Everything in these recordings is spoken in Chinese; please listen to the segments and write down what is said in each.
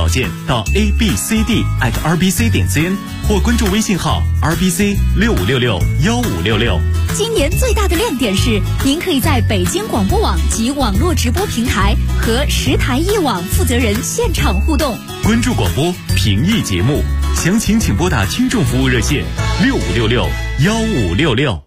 稿件到 abcd@rbc.cn 或关注微信号 rbc65661566。 今年最大的亮点是，您可以在北京广播网及网络直播平台和10台一网负责人现场互动。 关注广播，评议节目，详情请拨打听众服务热线65661566。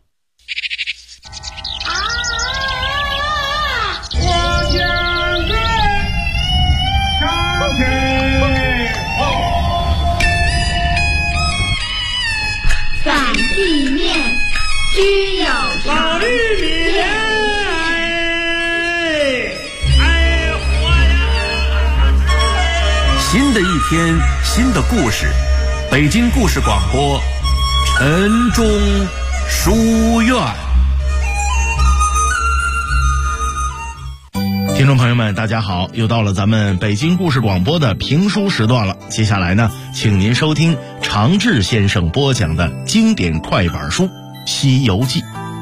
地面须有老玉米莲， 新的一天，新的故事，北京故事广播，晨钟书院。 听众朋友们，大家好，又到了咱们北京故事广播的评书时段了。接下来呢，请您收听常志先生播讲的经典快板书《西游记》。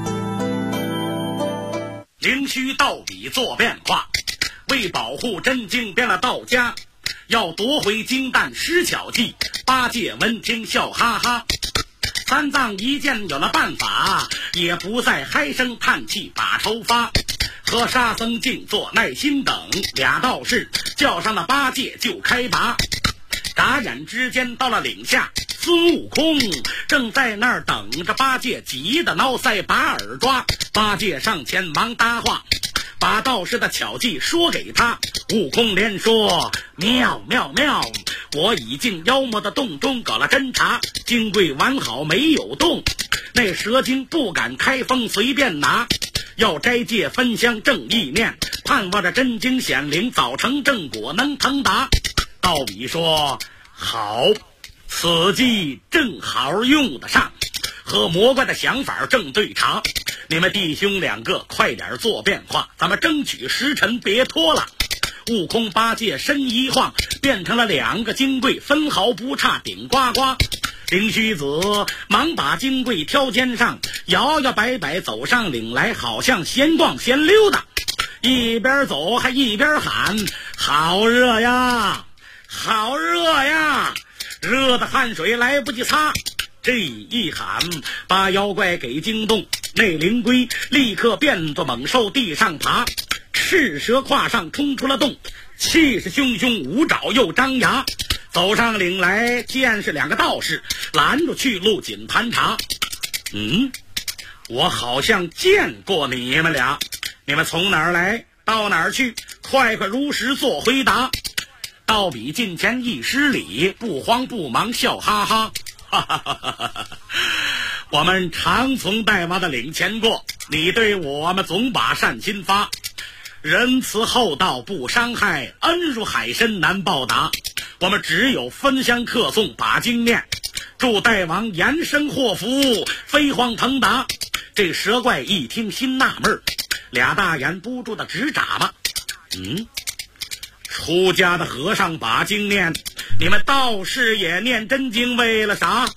灵虚道比做变化，为保护真经编了道家，要夺回金蛋施巧计，八戒闻听笑哈哈。三藏一见有了办法，也不再唉声叹气把愁发。和沙僧静坐耐心等，俩道士叫上了八戒就开拔。眨眼之间到了岭下，孙悟空正在那儿等着八戒，急得挠腮把耳抓。八戒上前忙搭话，把道士的巧计说给他。悟空连说妙妙妙，我已进妖魔的洞中搞了侦查，金柜完好没有动，那蛇精不敢开封随便拿，要斋戒分香正意念，盼望着真经显灵，早成正果能腾达。道比说好，此计正好用得上，和魔怪的想法正对常。你们弟兄两个快点做变化，咱们争取时辰别拖了。悟空八戒身一晃，变成了两个金柜，分毫不差顶呱呱。灵虚子忙把金柜挑肩上，摇摇摆摆走上岭来，好像闲逛闲溜达，一边走还一边喊好热呀好热呀，热的汗水来不及擦。这一喊把妖怪给惊动，那灵龟立刻变作猛兽地上爬，赤蛇胯上冲出了洞，气势汹汹，五爪又张牙。走上岭来，见是两个道士，拦住去路紧盘查。我好像见过你们俩，你们从哪儿来到哪儿去？快快如实做回答。道比近前一施礼，不慌不忙笑哈哈，哈哈哈哈哈！我们常从大王的领前过，你对我们总把善心发，仁慈厚道不伤害，恩如海深难报答。我们只有分香客送把经念，祝大王延生祸福，飞黄腾达。这蛇怪一听心纳闷，俩大眼不住的直眨巴。出家的和尚把经念，你们道士也念真经，为了啥？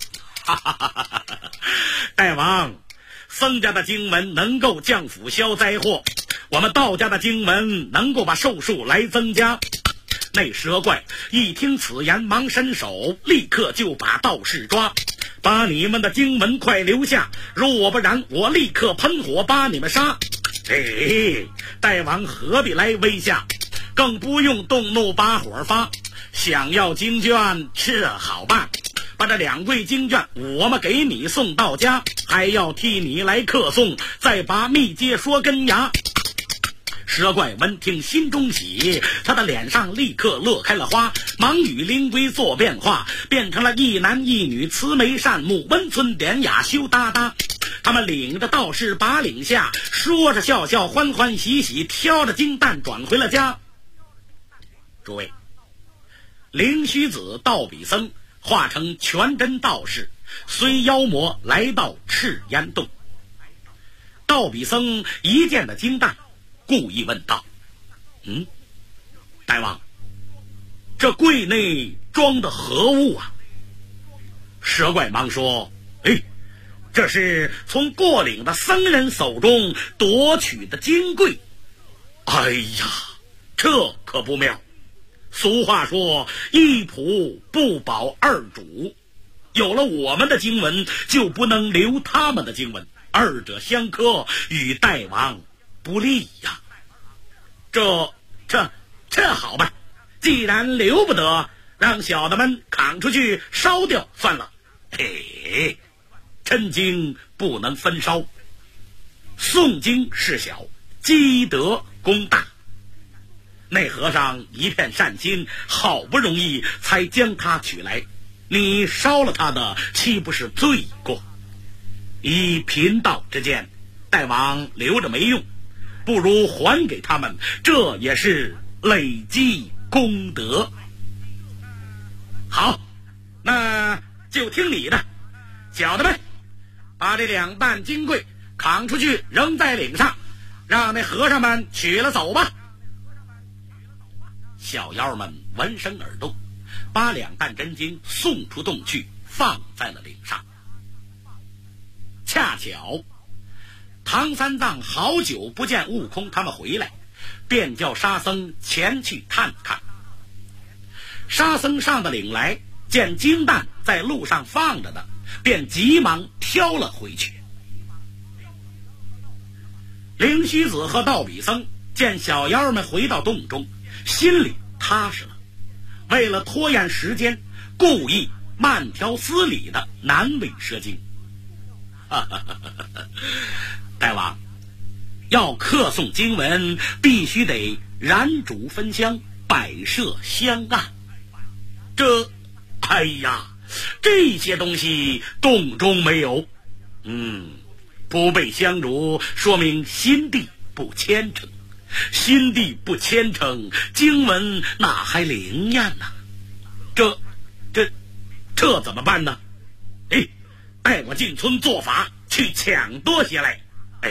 大王，僧家的经文能够降福消灾祸，我们道家的经文能够把寿数来增加。那蛇怪一听此言，忙伸手，立刻就把道士抓，把你们的经文快留下，若不然我立刻喷火把你们杀。大王何必来威吓，更不用动怒把火发。想要经卷这好办，把这2柜经卷我们给你送到家，还要替你来客送，再把密接说根芽。蛇怪闻听心中喜，他的脸上立刻乐开了花，忙与灵龟做变化，变成了一男一女，慈眉善目，温存典雅，羞答答。他们领着道士把岭下，说着笑笑，欢欢喜喜，挑着金蛋转回了家。诸位，灵虚子道比僧化成全真道士，随妖魔来到赤烟洞。道比僧一见的金蛋，故意问道：大王，这柜内装的何物啊？蛇怪忙说：这是从过岭的僧人手中夺取的金柜。哎呀，这可不妙， 俗话说一仆不保二主，有了我们的经文就不能留他们的经文，二者相克，与大王不利呀。这好吧，既然留不得，让小的们扛出去烧掉算了。嘿，真经不能分烧，诵经事小，积德功大。那和尚一片善心，好不容易才将他取来，你烧了他的，岂不是罪过？以贫道之见，大王留着没用，不如还给他们，这也是累积功德。好，那就听你的，小的们，把这2担金柜扛出去，扔在岭上，让那和尚们取了走吧。小妖们闻声而动，把2担真经送出洞去，放在了岭上。恰巧唐三藏好久不见悟空他们回来，便叫沙僧前去探看。沙僧上的岭来，见金蛋在路上放着的，便急忙挑了回去。灵虚子和道比僧见小妖们回到洞中，心里踏实了，为了拖延时间，故意慢条斯理的难为蛇精。大王，要客诵经文，必须得燃烛焚香，摆设香案。这些东西洞中没有。不备香烛，说明心地不虔诚，心地不虔诚，经文哪还灵验呢？这怎么办呢？带我进村做法，去抢夺些来。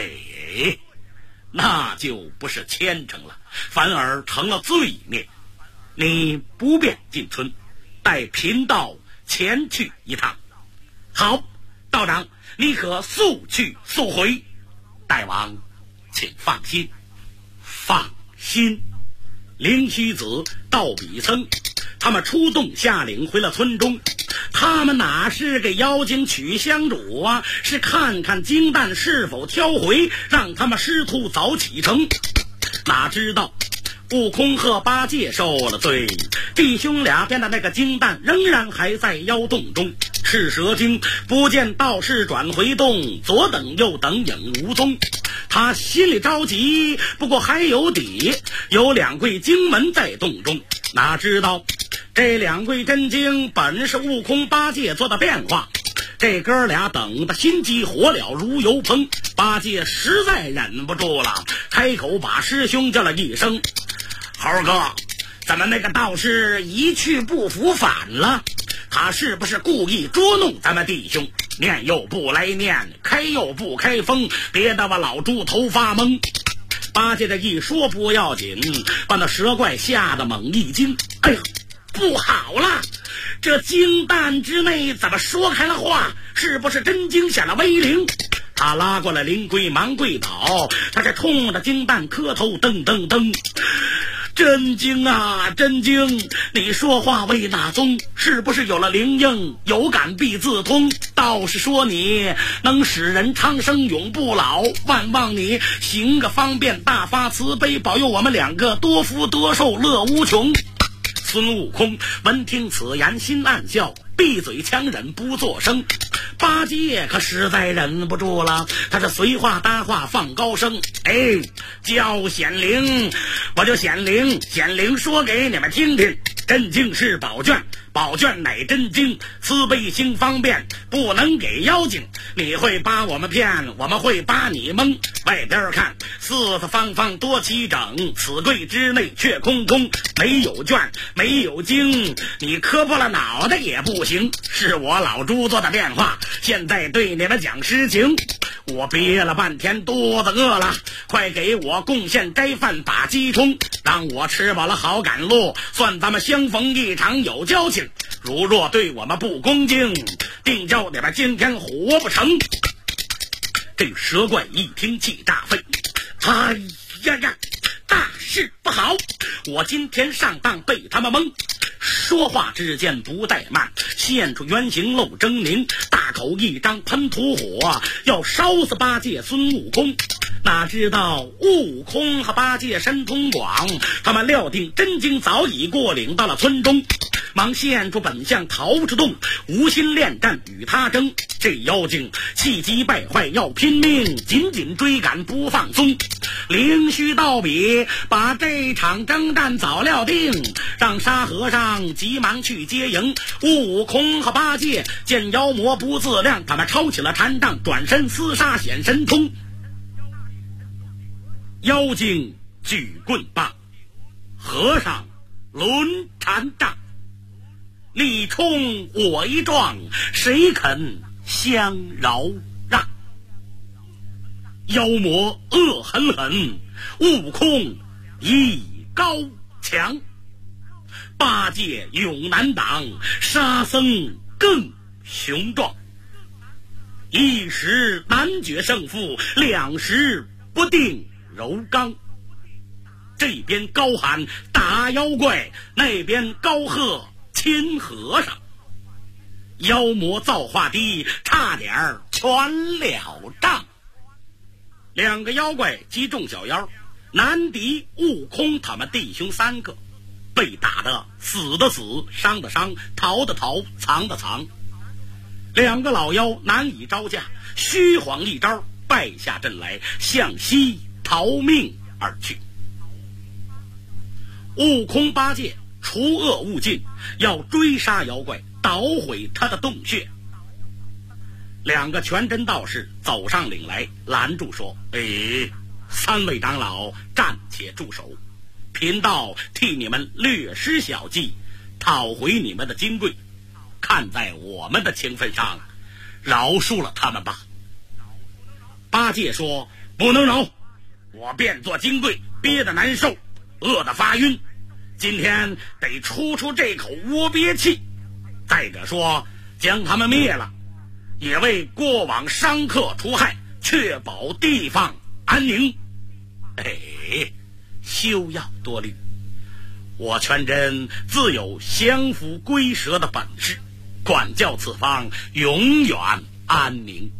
那就不是虔诚了，反而成了罪孽。你不便进村，带贫道前去一趟。好，道长，你可速去速回。大王请放心。放心。灵虚子、道比僧他们出洞下岭回了村中，他们哪是给妖精取香烛啊，是看看金蛋是否挑回，让他们师徒早启程。哪知道悟空和八戒受了罪，弟兄俩变的那个金蛋仍然还在妖洞中。赤蛇精不见道士转回洞，左等右等影无踪，他心里着急，不过还有底，有2柜经文在洞中。哪知道这2柜真经本是悟空八戒做的变化，这哥俩等得心急火燎如油烹。八戒实在忍不住了，开口把师兄叫了一声：猴哥，怎么那个道士一去不复返了？他是不是故意捉弄咱们弟兄？念又不来念，开又不开封，别得我老猪头发懵。八戒这一说不要紧，把那蛇怪吓得猛一惊。哎呀，不好了，这金蛋之内怎么说开了话？是不是真经显了威灵？他拉过了灵龟，忙跪倒，他这冲着金蛋磕头，噔噔噔。真经啊，真经，你说话为哪宗？是不是有了灵应，有感必自通？道士说你能使人长生永不老，万望你行个方便，大发慈悲，保佑我们2个多福多寿，乐无穷。孙悟空闻听此言，心暗笑，闭嘴强忍不作声。八戒可实在忍不住了，他是随话搭话放高声：叫显灵，我就显灵，显灵说给你们听听。真经是宝卷，宝卷乃真经，慈悲心方便，不能给妖精。你会把我们骗，我们会把你蒙。外边看四四方方多齐整，此柜之内却空空，没有卷，没有经，你磕破了脑袋也不行。是我老猪做的变化，现在对你们讲实情。我憋了半天，肚子饿了，快给我贡献斋饭把鸡充，让我吃饱了好赶路，算咱们相逢一场有交情。如若对我们不恭敬，定叫你们今天活不成。这蛇怪一听气炸肺，哎呀呀， 大事不好，我今天上当被他们蒙。说话之间不怠慢，现出原形露狰狞，大口一张喷吐火，要烧死八戒孙悟空。哪知道悟空和八戒神通广，他们料定真经早已过岭到了村中，忙现出本相逃出洞，无心恋战与他争。这妖精气急败坏要拼命，紧紧追赶不放松。灵虚道比把这场征战早料定，让沙和尚急忙去接迎。悟空和八戒见妖魔不自量，他们抄起了禅杖，转身厮杀显神通。妖精举棍棒，和尚抡禅杖，你冲我一撞，谁肯相饶让？妖魔恶狠狠，悟空艺高强，八戒勇难挡，沙僧更雄壮。一时难决胜负，两时不定柔刚。这边高喊打妖怪，那边高喝亲和尚。妖魔造化低，差点全了账。两个妖怪击中小妖，难敌悟空他们弟兄三个，被打得死的死，伤的伤，逃的逃，藏的藏。两个老妖难以招架，虚晃一招，败下阵来，向西逃命而去。悟空八戒除恶务尽，要追杀妖怪，捣毁他的洞穴。两个全真道士走上岭来，拦住说：三位长老暂且住手，贫道替你们略施小计，讨回你们的金柜，看在我们的情分上，饶恕了他们吧。八戒说：不能饶，我变作金柜，憋得难受，饿得发晕，今天得出这口窝憋气。再者说，将他们灭了，也为过往商客除害，确保地方安宁。休要多虑，我全真自有降服龟蛇的本事，管教此方永远安宁。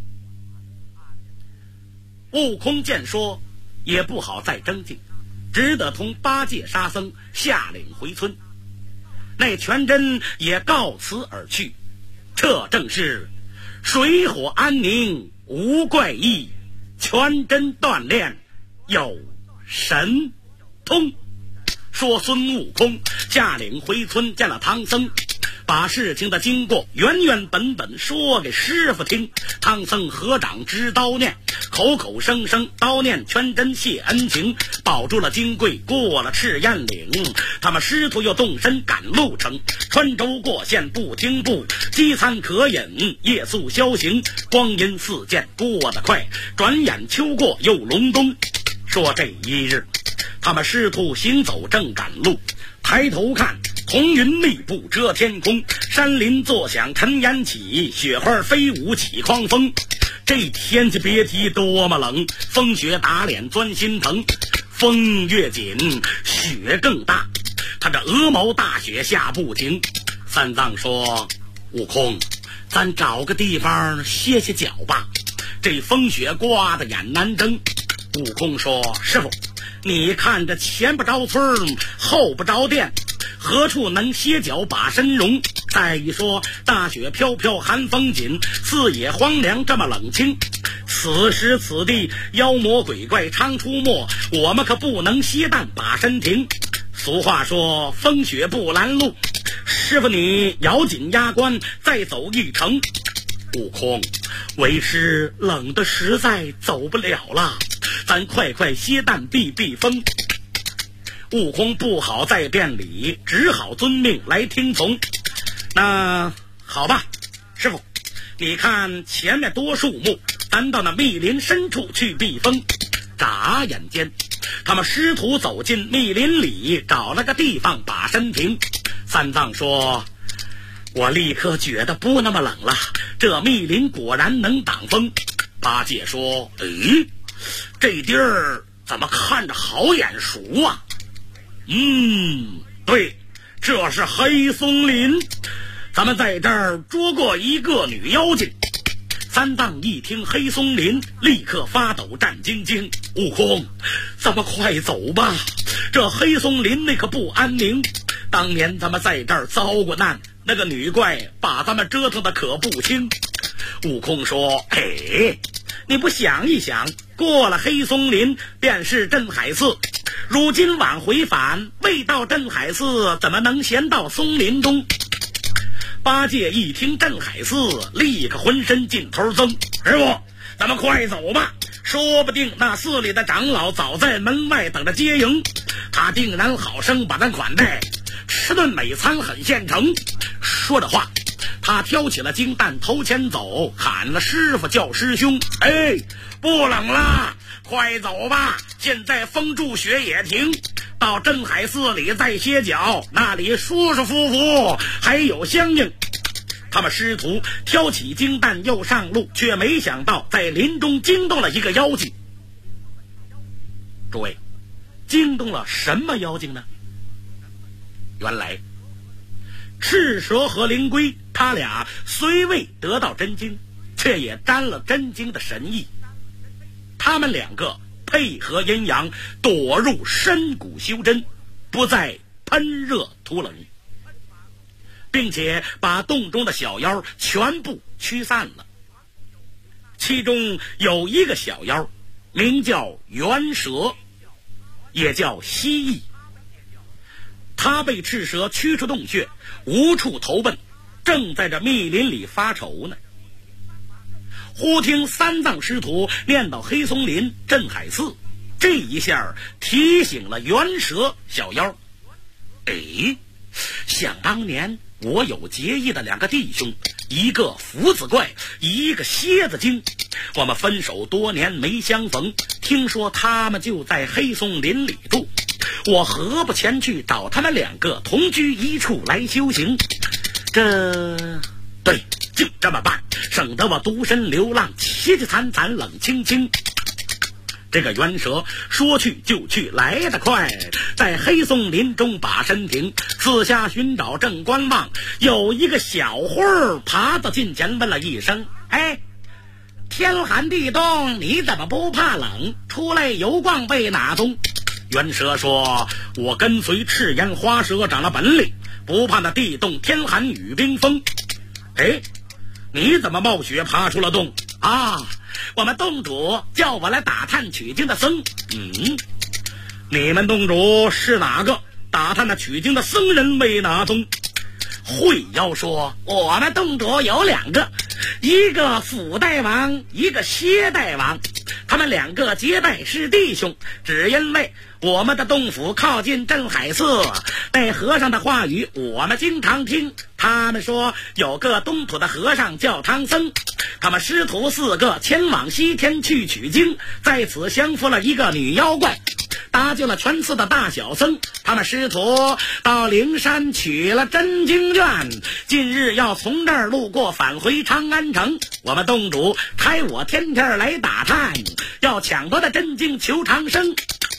悟空见说也不好再争竞，只得同八戒沙僧下岭回村。那全真也告辞而去。这正是水火安宁无怪异，全真锻炼有神通。说孙悟空下岭回村见了唐僧，把事情的经过原原本本说给师傅听。唐僧合掌直叨念，口口声声叨念全真谢恩情，保住了金柜，过了赤焰岭。他们师徒又动身赶路程，穿州过县不停步，饥餐可饮，夜宿宵行，光阴似箭过得快，转眼秋过又隆冬。说这一日，他们师徒行走正赶路，抬头看，红云密布遮天空，山林作响尘烟起，雪花飞舞起狂风。这天气别提多么冷，风雪打脸钻心疼，风越紧雪更大，他这鹅毛大雪下不停。三藏说：悟空，咱找个地方歇歇脚吧，这风雪刮得眼难睁。悟空说：师傅，你看这前不着村后不着店，何处能歇脚把身容？再一说大雪飘飘寒风紧，四野荒凉这么冷清，此时此地妖魔鬼怪常出没，我们可不能歇蛋把身停。俗话说风雪不拦路，师傅你咬紧牙关再走一程。悟空，为师冷得实在走不了了，咱快歇蛋避风。悟空不好再辩理，只好遵命来听从。那好吧，师傅，你看前面多树木，咱到那密林深处去避风。眨眼间，他们师徒走进密林里，找了个地方把身停。三藏说：我立刻觉得不那么冷了，这密林果然能挡风。八戒说：这地儿怎么看着好眼熟啊？对，这是黑松林，咱们在这儿捉过一个女妖精。三藏一听黑松林，立刻发抖战兢兢。悟空，咱们快走吧，这黑松林那可不安宁。当年咱们在这儿遭过难，那个女怪把咱们折腾的可不轻。悟空说，你不想一想，过了黑松林便是镇海寺，如今往回返，未到镇海寺，怎么能先到松林中？八戒一听镇海寺，立刻浑身劲头增。师傅，咱们快走吧，说不定那寺里的长老早在门外等着接迎，他定然好生把咱款待，吃顿美餐很现成。说着话，他挑起了金蛋头前走，喊了师傅叫师兄。不冷了，快走吧，现在风住雪也停，到镇海寺里再歇脚，那里舒舒服服，还有相应。他们师徒挑起金蛋又上路，却没想到在林中惊动了一个妖精。诸位，惊动了什么妖精呢？原来赤蛇和灵龟他俩虽未得到真经，却也沾了真经的神意。他们两个配合阴阳，躲入深谷修真，不再喷热涂冷，并且把洞中的小妖全部驱散了。其中有一个小妖名叫猿蛇，也叫蜥蜴，他被赤蛇驱出洞穴，无处投奔，正在这密林里发愁呢。忽听三藏师徒念到黑松林镇海寺，这一下提醒了猿蛇小妖。想当年我有结义的两个弟兄，一个福子怪，一个蝎子精，我们分手多年没相逢，听说他们就在黑松林里住，我何不前去找他们两个同居一处来修行？对，就这么办，省得我独身流浪，凄凄惨惨冷清清。这个猿蛇说去就去，来得快，在黑松林中把身停，四下寻找正观望，有一个小灰儿爬到近前问了一声：天寒地冻，你怎么不怕冷？出来游逛为哪宗？猿蛇说：我跟随赤焰花蛇长了本领，不怕那地冻天寒雨冰风。你怎么冒雪爬出了洞啊？我们洞主叫我来打探取经的僧。你们洞主是哪个？打探那取经的僧人为哪宗？会妖说：我们洞主有两个，一个府大王，一个蝎大王，他们两个结拜是弟兄，只因为我们的洞府靠近镇海寺，那和尚的话语我们经常听。他们说有个东土的和尚叫唐僧，他们师徒4个前往西天去取经，在此降服了一个女妖怪，搭救了全寺的大小僧。他们师徒到灵山取了真经卷，近日要从这儿路过返回长安城。我们洞主差我天天来打探，要抢夺的真经求长生。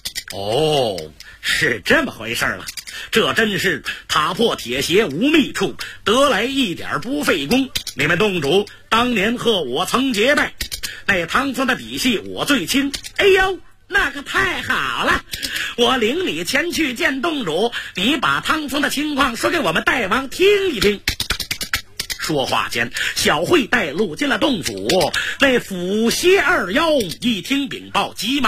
是这么回事了，这真是踏破铁鞋无觅处，得来一点不费工。你们洞主当年和我曾结拜，那唐僧的底细我最清。那可太好了，我领你前去见洞主，你把唐僧的情况说给我们大王听一听。说话间，小慧带路进了洞府，那府蝎二妖一听禀报，急忙